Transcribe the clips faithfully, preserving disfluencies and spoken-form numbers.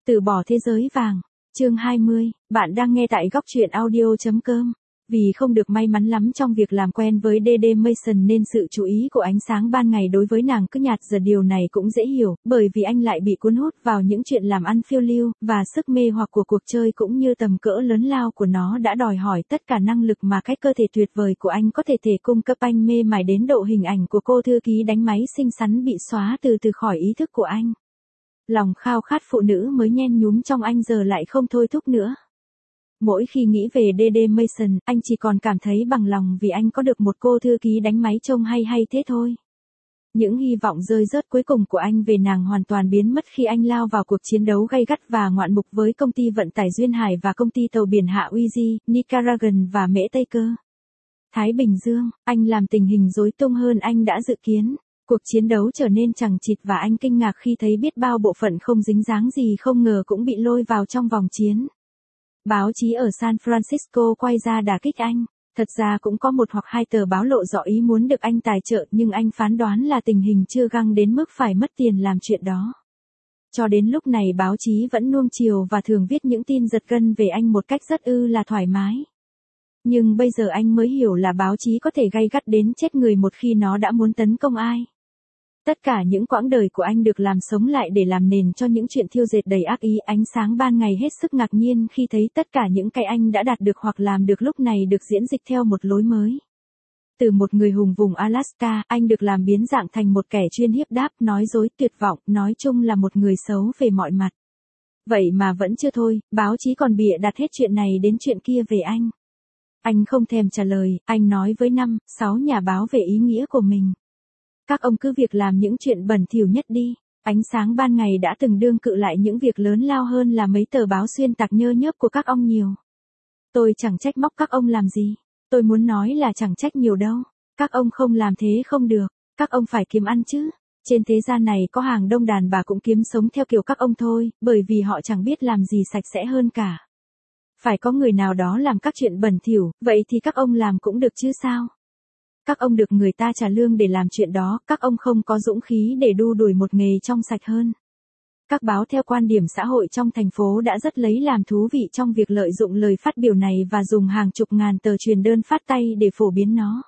Từ bỏ thế giới vàng. Chương hai mươi, bạn đang nghe tại góc truyện audio chấm com. Vì không được may mắn lắm trong việc làm quen với đê đê Mason nên sự chú ý của ánh sáng ban ngày đối với nàng cứ nhạt dần, điều này cũng dễ hiểu, bởi vì anh lại bị cuốn hút vào những chuyện làm ăn phiêu lưu, và sức mê hoặc của cuộc chơi cũng như tầm cỡ lớn lao của nó đã đòi hỏi tất cả năng lực mà cái cơ thể tuyệt vời của anh có thể thể cung cấp. Anh mê mải đến độ hình ảnh của cô thư ký đánh máy xinh xắn bị xóa từ từ khỏi ý thức của anh. Lòng khao khát phụ nữ mới nhen nhúm trong anh giờ lại không thôi thúc nữa. Mỗi khi nghĩ về đê đê Mason, anh chỉ còn cảm thấy bằng lòng vì anh có được một cô thư ký đánh máy trông hay hay thế thôi. Những hy vọng rơi rớt cuối cùng của anh về nàng hoàn toàn biến mất khi anh lao vào cuộc chiến đấu gay gắt và ngoạn mục với công ty vận tải Duyên Hải và công ty tàu biển Hạ Uy Di, Nicaraguan và Mễ Tây Cơ. Thái Bình Dương, anh làm tình hình rối tung hơn anh đã dự kiến. Cuộc chiến đấu trở nên chằng chịt và anh kinh ngạc khi thấy biết bao bộ phận không dính dáng gì không ngờ cũng bị lôi vào trong vòng chiến. Báo chí ở San Francisco quay ra đả kích anh. Thật ra cũng có một hoặc hai tờ báo lộ rõ ý muốn được anh tài trợ, nhưng anh phán đoán là tình hình chưa găng đến mức phải mất tiền làm chuyện đó. Cho đến lúc này báo chí vẫn nuông chiều và thường viết những tin giật gân về anh một cách rất ư là thoải mái. Nhưng bây giờ anh mới hiểu là báo chí có thể gay gắt đến chết người một khi nó đã muốn tấn công ai. Tất cả những quãng đời của anh được làm sống lại để làm nền cho những chuyện thiêu dệt đầy ác ý. Ánh sáng ban ngày hết sức ngạc nhiên khi thấy tất cả những cái anh đã đạt được hoặc làm được lúc này được diễn dịch theo một lối mới. Từ một người hùng vùng Alaska, anh được làm biến dạng thành một kẻ chuyên hiếp đáp, nói dối, tuyệt vọng, nói chung là một người xấu về mọi mặt. Vậy mà vẫn chưa thôi, báo chí còn bịa đặt hết chuyện này đến chuyện kia về anh. Anh không thèm trả lời, anh nói với năm, sáu nhà báo về ý nghĩa của mình. Các ông cứ việc làm những chuyện bẩn thỉu nhất đi. Ánh sáng ban ngày đã từng đương cự lại những việc lớn lao hơn là mấy tờ báo xuyên tạc nhơ nhớp của các ông nhiều. Tôi chẳng trách móc các ông làm gì. Tôi muốn nói là chẳng trách nhiều đâu. Các ông không làm thế không được. Các ông phải kiếm ăn chứ. Trên thế gian này có hàng đông đàn bà cũng kiếm sống theo kiểu các ông thôi, bởi vì họ chẳng biết làm gì sạch sẽ hơn cả. Phải có người nào đó làm các chuyện bẩn thỉu, vậy thì các ông làm cũng được chứ sao? Các ông được người ta trả lương để làm chuyện đó, các ông không có dũng khí để đu đuổi một nghề trong sạch hơn. Các báo theo quan điểm xã hội trong thành phố đã rất lấy làm thú vị trong việc lợi dụng lời phát biểu này và dùng hàng chục ngàn tờ truyền đơn phát tay để phổ biến nó.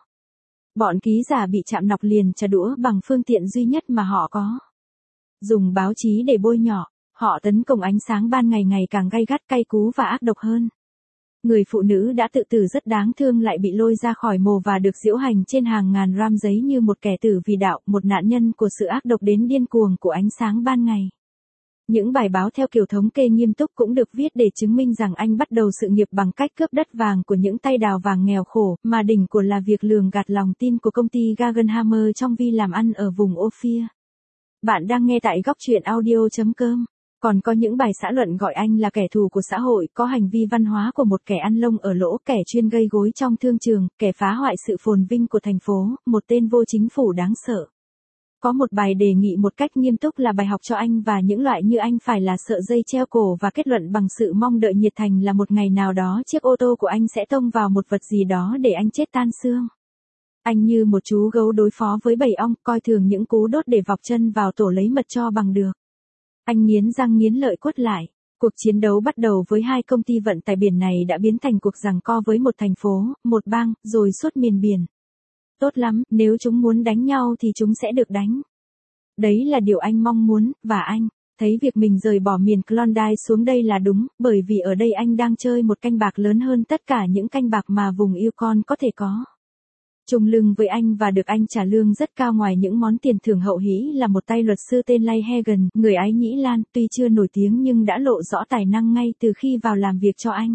Bọn ký giả bị chạm nọc liền trả đũa bằng phương tiện duy nhất mà họ có. Dùng báo chí để bôi nhọ, họ tấn công ánh sáng ban ngày ngày càng gay gắt, cay cú và ác độc hơn. Người phụ nữ đã tự tử rất đáng thương lại bị lôi ra khỏi mồ và được diễu hành trên hàng ngàn ram giấy như một kẻ tử vì đạo, một nạn nhân của sự ác độc đến điên cuồng của ánh sáng ban ngày. Những bài báo theo kiểu thống kê nghiêm túc cũng được viết để chứng minh rằng anh bắt đầu sự nghiệp bằng cách cướp đất vàng của những tay đào vàng nghèo khổ, mà đỉnh của là việc lường gạt lòng tin của công ty Guggenhammer trong vi làm ăn ở vùng Ophir. Bạn đang nghe tại góc truyện audio chấm com. Còn có những bài xã luận gọi anh là kẻ thù của xã hội, có hành vi văn hóa của một kẻ ăn lông ở lỗ, kẻ chuyên gây gối trong thương trường, kẻ phá hoại sự phồn vinh của thành phố, một tên vô chính phủ đáng sợ. Có một bài đề nghị một cách nghiêm túc là bài học cho anh và những loại như anh phải là sợi dây treo cổ và kết luận bằng sự mong đợi nhiệt thành là một ngày nào đó chiếc ô tô của anh sẽ tông vào một vật gì đó để anh chết tan xương. Anh như một chú gấu đối phó với bầy ong, coi thường những cú đốt để vọc chân vào tổ lấy mật cho bằng được. Anh nghiến răng nghiến lợi quất lại. Cuộc chiến đấu bắt đầu với hai công ty vận tải biển này đã biến thành cuộc giằng co với một thành phố, một bang, rồi suốt miền biển. Tốt lắm, nếu chúng muốn đánh nhau thì chúng sẽ được đánh. Đấy là điều anh mong muốn, và anh thấy việc mình rời bỏ miền Klondike xuống đây là đúng, bởi vì ở đây anh đang chơi một canh bạc lớn hơn tất cả những canh bạc mà vùng Yukon có thể có. Chung lưng với anh và được anh trả lương rất cao ngoài những món tiền thưởng hậu hĩ là một tay luật sư tên Lay Hagen, người Ái Nhĩ Lan, tuy chưa nổi tiếng nhưng đã lộ rõ tài năng ngay từ khi vào làm việc cho anh.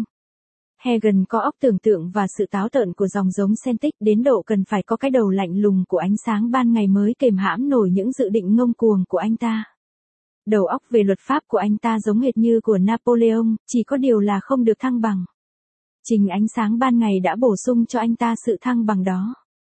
Hagen có óc tưởng tượng và sự táo tợn của dòng giống Celtic đến độ cần phải có cái đầu lạnh lùng của ánh sáng ban ngày mới kềm hãm nổi những dự định ngông cuồng của anh ta. Đầu óc về luật pháp của anh ta giống hệt như của Napoleon, chỉ có điều là không được thăng bằng. Chính ánh sáng ban ngày đã bổ sung cho anh ta sự thăng bằng đó.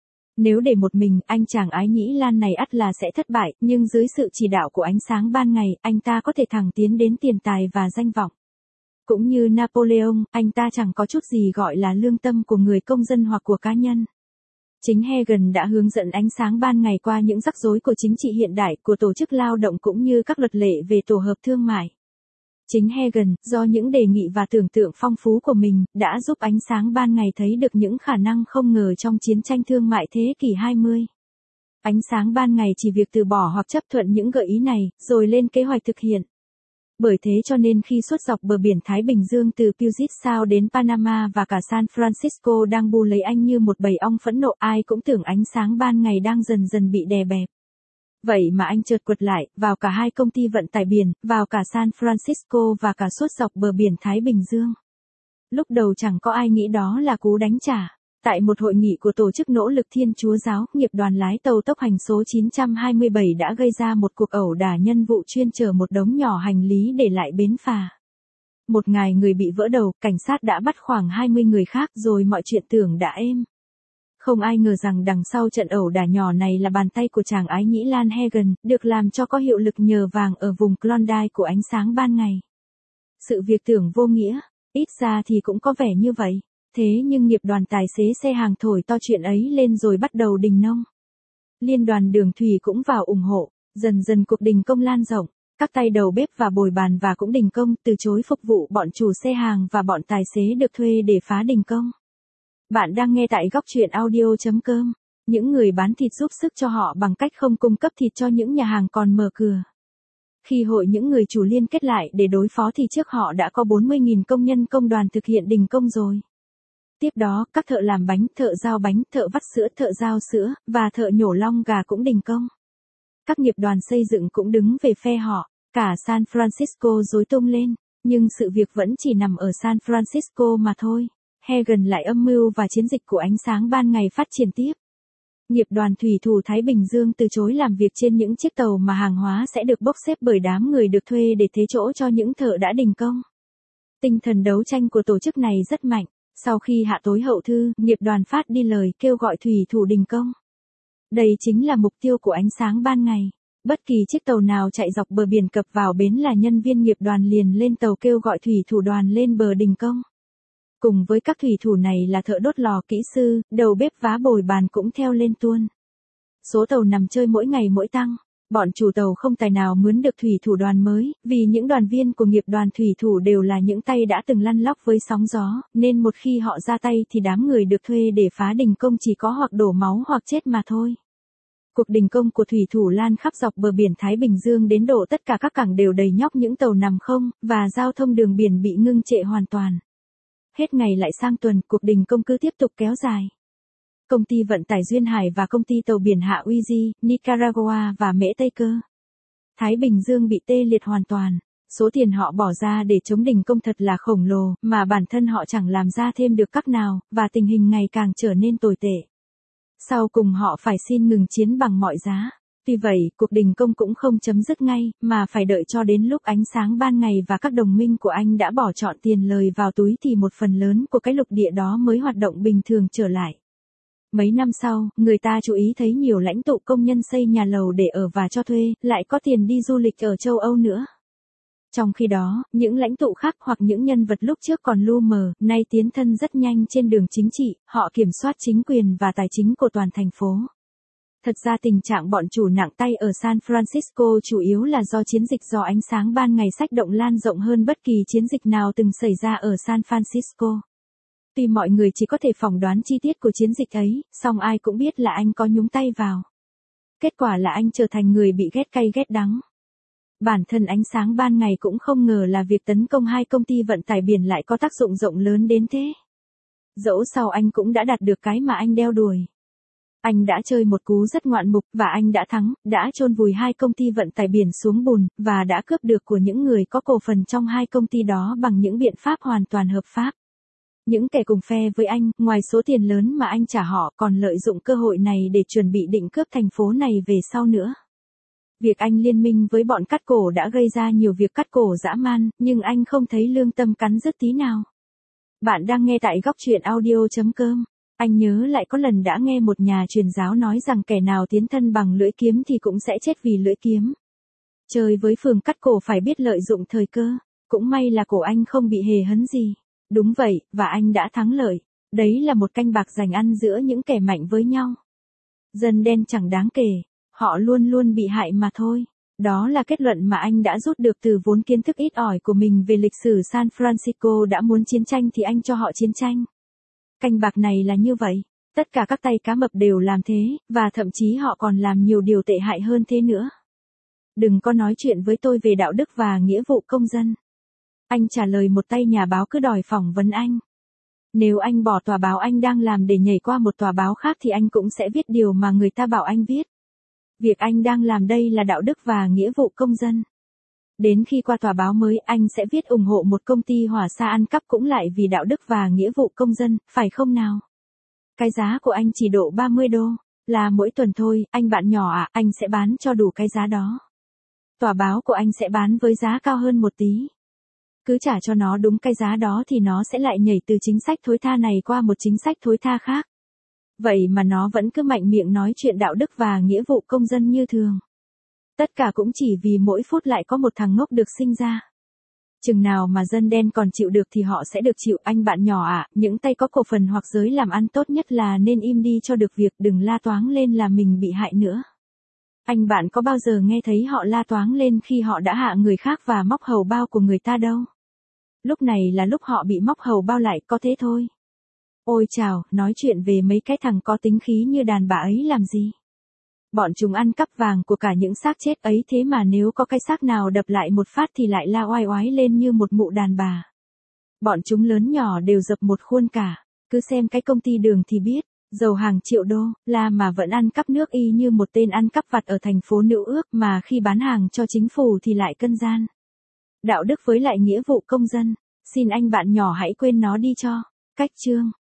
Nếu để một mình, anh chàng Ái Nhĩ Lan này ắt là sẽ thất bại, nhưng dưới sự chỉ đạo của ánh sáng ban ngày, anh ta có thể thẳng tiến đến tiền tài và danh vọng. Cũng như Napoleon, anh ta chẳng có chút gì gọi là lương tâm của người công dân hoặc của cá nhân. Chính Hagen đã hướng dẫn ánh sáng ban ngày qua những rắc rối của chính trị hiện đại, của tổ chức lao động cũng như các luật lệ về tổ hợp thương mại. Chính Hagen, do những đề nghị và tưởng tượng phong phú của mình, đã giúp ánh sáng ban ngày thấy được những khả năng không ngờ trong chiến tranh thương mại thế kỷ hai mươi. Ánh sáng ban ngày chỉ việc từ bỏ hoặc chấp thuận những gợi ý này, rồi lên kế hoạch thực hiện. Bởi thế cho nên khi suốt dọc bờ biển Thái Bình Dương từ Puget Sound đến Panama và cả San Francisco đang bu lấy anh như một bầy ong phẫn nộ, ai cũng tưởng ánh sáng ban ngày đang dần dần bị đè bẹp. Vậy mà anh chợt quật lại, vào cả hai công ty vận tải biển, vào cả San Francisco và cả suốt dọc bờ biển Thái Bình Dương. Lúc đầu chẳng có ai nghĩ đó là cú đánh trả. Tại một hội nghị của Tổ chức Nỗ lực Thiên Chúa Giáo, nghiệp đoàn lái tàu tốc hành số chín trăm hai mươi bảy đã gây ra một cuộc ẩu đả nhân vụ chuyên chở một đống nhỏ hành lý để lại bến phà. Một ngày người bị vỡ đầu, cảnh sát đã bắt khoảng hai mươi người khác rồi mọi chuyện tưởng đã êm. Không ai ngờ rằng đằng sau trận ẩu đả nhỏ này là bàn tay của chàng ái nhĩ Lan Hagen, được làm cho có hiệu lực nhờ vàng ở vùng Klondike của ánh sáng ban ngày. Sự việc tưởng vô nghĩa, ít ra thì cũng có vẻ như vậy. Thế nhưng nghiệp đoàn tài xế xe hàng thổi to chuyện ấy lên rồi bắt đầu đình nông. Liên đoàn đường thủy cũng vào ủng hộ, dần dần cuộc đình công lan rộng, các tay đầu bếp và bồi bàn và cũng đình công, từ chối phục vụ bọn chủ xe hàng và bọn tài xế được thuê để phá đình công. Bạn đang nghe tại góc truyện audio chấm com. Những người bán thịt giúp sức cho họ bằng cách không cung cấp thịt cho những nhà hàng còn mở cửa. Khi hội những người chủ liên kết lại để đối phó thì trước họ đã có bốn mươi nghìn công nhân công đoàn thực hiện đình công rồi. Tiếp đó, các thợ làm bánh, thợ rao bánh, thợ vắt sữa, thợ rao sữa, và thợ nhổ long gà cũng đình công. Các nghiệp đoàn xây dựng cũng đứng về phe họ, cả San Francisco rối tung lên, nhưng sự việc vẫn chỉ nằm ở San Francisco mà thôi. Hagen lại âm mưu và chiến dịch của ánh sáng ban ngày phát triển tiếp. Nghiệp đoàn thủy thủ Thái Bình Dương từ chối làm việc trên những chiếc tàu mà hàng hóa sẽ được bốc xếp bởi đám người được thuê để thế chỗ cho những thợ đã đình công. Tinh thần đấu tranh của tổ chức này rất mạnh. Sau khi hạ tối hậu thư, nghiệp đoàn phát đi lời kêu gọi thủy thủ đình công. Đây chính là mục tiêu của ánh sáng ban ngày. Bất kỳ chiếc tàu nào chạy dọc bờ biển cập vào bến là nhân viên nghiệp đoàn liền lên tàu kêu gọi thủy thủ đoàn lên bờ đình công. Cùng với các thủy thủ này là thợ đốt lò, kỹ sư, đầu bếp vá bồi bàn cũng theo lên tuôn. Số tàu nằm chơi mỗi ngày mỗi tăng. Bọn chủ tàu không tài nào mướn được thủy thủ đoàn mới, vì những đoàn viên của nghiệp đoàn thủy thủ đều là những tay đã từng lăn lóc với sóng gió, nên một khi họ ra tay thì đám người được thuê để phá đình công chỉ có hoặc đổ máu hoặc chết mà thôi. Cuộc đình công của thủy thủ lan khắp dọc bờ biển Thái Bình Dương đến độ tất cả các cảng đều đầy nhóc những tàu nằm không, và giao thông đường biển bị ngưng trệ hoàn toàn. Hết ngày lại sang tuần, cuộc đình công cứ tiếp tục kéo dài. Công ty vận tải Duyên Hải và công ty tàu biển Hạ Uy Di, Nicaragua và Mễ Tây Cơ. Thái Bình Dương bị tê liệt hoàn toàn. Số tiền họ bỏ ra để chống đình công thật là khổng lồ, mà bản thân họ chẳng làm ra thêm được các nào, và tình hình ngày càng trở nên tồi tệ. Sau cùng họ phải xin ngừng chiến bằng mọi giá. Tuy vậy, cuộc đình công cũng không chấm dứt ngay, mà phải đợi cho đến lúc ánh sáng ban ngày và các đồng minh của anh đã bỏ trọn tiền lời vào túi thì một phần lớn của cái lục địa đó mới hoạt động bình thường trở lại. Mấy năm sau, người ta chú ý thấy nhiều lãnh tụ công nhân xây nhà lầu để ở và cho thuê, lại có tiền đi du lịch ở châu Âu nữa. Trong khi đó, những lãnh tụ khác hoặc những nhân vật lúc trước còn lu mờ, nay tiến thân rất nhanh trên đường chính trị, họ kiểm soát chính quyền và tài chính của toàn thành phố. Thật ra tình trạng bọn chủ nặng tay ở San Francisco chủ yếu là do chiến dịch do ánh sáng ban ngày sách động lan rộng hơn bất kỳ chiến dịch nào từng xảy ra ở San Francisco. Tuy mọi người chỉ có thể phỏng đoán chi tiết của chiến dịch ấy, song ai cũng biết là anh có nhúng tay vào. Kết quả là anh trở thành người bị ghét cay ghét đắng. Bản thân ánh sáng ban ngày cũng không ngờ là việc tấn công hai công ty vận tải biển lại có tác dụng rộng lớn đến thế. Dẫu sao anh cũng đã đạt được cái mà anh đeo đuổi. Anh đã chơi một cú rất ngoạn mục, và anh đã thắng, đã chôn vùi hai công ty vận tải biển xuống bùn, và đã cướp được của những người có cổ phần trong hai công ty đó bằng những biện pháp hoàn toàn hợp pháp. Những kẻ cùng phe với anh, ngoài số tiền lớn mà anh trả họ, còn lợi dụng cơ hội này để chuẩn bị định cướp thành phố này về sau nữa. Việc anh liên minh với bọn cắt cổ đã gây ra nhiều việc cắt cổ dã man, nhưng anh không thấy lương tâm cắn rứt tí nào. Bạn đang nghe tại góc truyện audio chấm com. Anh nhớ lại có lần đã nghe một nhà truyền giáo nói rằng kẻ nào tiến thân bằng lưỡi kiếm thì cũng sẽ chết vì lưỡi kiếm. Chơi với phường cắt cổ phải biết lợi dụng thời cơ. Cũng may là cổ anh không bị hề hấn gì. Đúng vậy, và anh đã thắng lợi. Đấy là một canh bạc giành ăn giữa những kẻ mạnh với nhau. Dân đen chẳng đáng kể. Họ luôn luôn bị hại mà thôi. Đó là kết luận mà anh đã rút được từ vốn kiến thức ít ỏi của mình về lịch sử San Francisco. Đã muốn chiến tranh thì anh cho họ chiến tranh. Canh bạc này là như vậy. Tất cả các tay cá mập đều làm thế, và thậm chí họ còn làm nhiều điều tệ hại hơn thế nữa. Đừng có nói chuyện với tôi về đạo đức và nghĩa vụ công dân. Anh trả lời một tay nhà báo cứ đòi phỏng vấn anh. Nếu anh bỏ tòa báo anh đang làm để nhảy qua một tòa báo khác thì anh cũng sẽ viết điều mà người ta bảo anh viết. Việc anh đang làm đây là đạo đức và nghĩa vụ công dân. Đến khi qua tòa báo mới anh sẽ viết ủng hộ một công ty hỏa xa ăn cắp cũng lại vì đạo đức và nghĩa vụ công dân, phải không nào? Cái giá của anh chỉ độ ba mươi đô, là mỗi tuần thôi, anh bạn nhỏ ạ, à, anh sẽ bán cho đủ cái giá đó. Tòa báo của anh sẽ bán với giá cao hơn một tí. Cứ trả cho nó đúng cái giá đó thì nó sẽ lại nhảy từ chính sách thối tha này qua một chính sách thối tha khác. Vậy mà nó vẫn cứ mạnh miệng nói chuyện đạo đức và nghĩa vụ công dân như thường. Tất cả cũng chỉ vì mỗi phút lại có một thằng ngốc được sinh ra. Chừng nào mà dân đen còn chịu được thì họ sẽ được chịu. Anh bạn nhỏ ạ, à, những tay có cổ phần hoặc giới làm ăn tốt nhất là nên im đi cho được việc, đừng la toáng lên là mình bị hại nữa. Anh bạn có bao giờ nghe thấy họ la toáng lên khi họ đã hạ người khác và móc hầu bao của người ta đâu. Lúc này là lúc họ bị móc hầu bao lại, có thế thôi. Ôi chào, nói chuyện về mấy cái thằng có tính khí như đàn bà ấy làm gì? Bọn chúng ăn cắp vàng của cả những xác chết ấy, thế mà nếu có cái xác nào đập lại một phát thì lại la oai oái lên như một mụ đàn bà. Bọn chúng lớn nhỏ đều dập một khuôn cả, cứ xem cái công ty đường thì biết, giàu hàng triệu đô, la mà vẫn ăn cắp nước y như một tên ăn cắp vặt ở thành phố Nữ Ước, mà khi bán hàng cho chính phủ thì lại cân gian. Đạo đức với lại nghĩa vụ công dân, xin anh bạn nhỏ hãy quên nó đi cho. Cách chương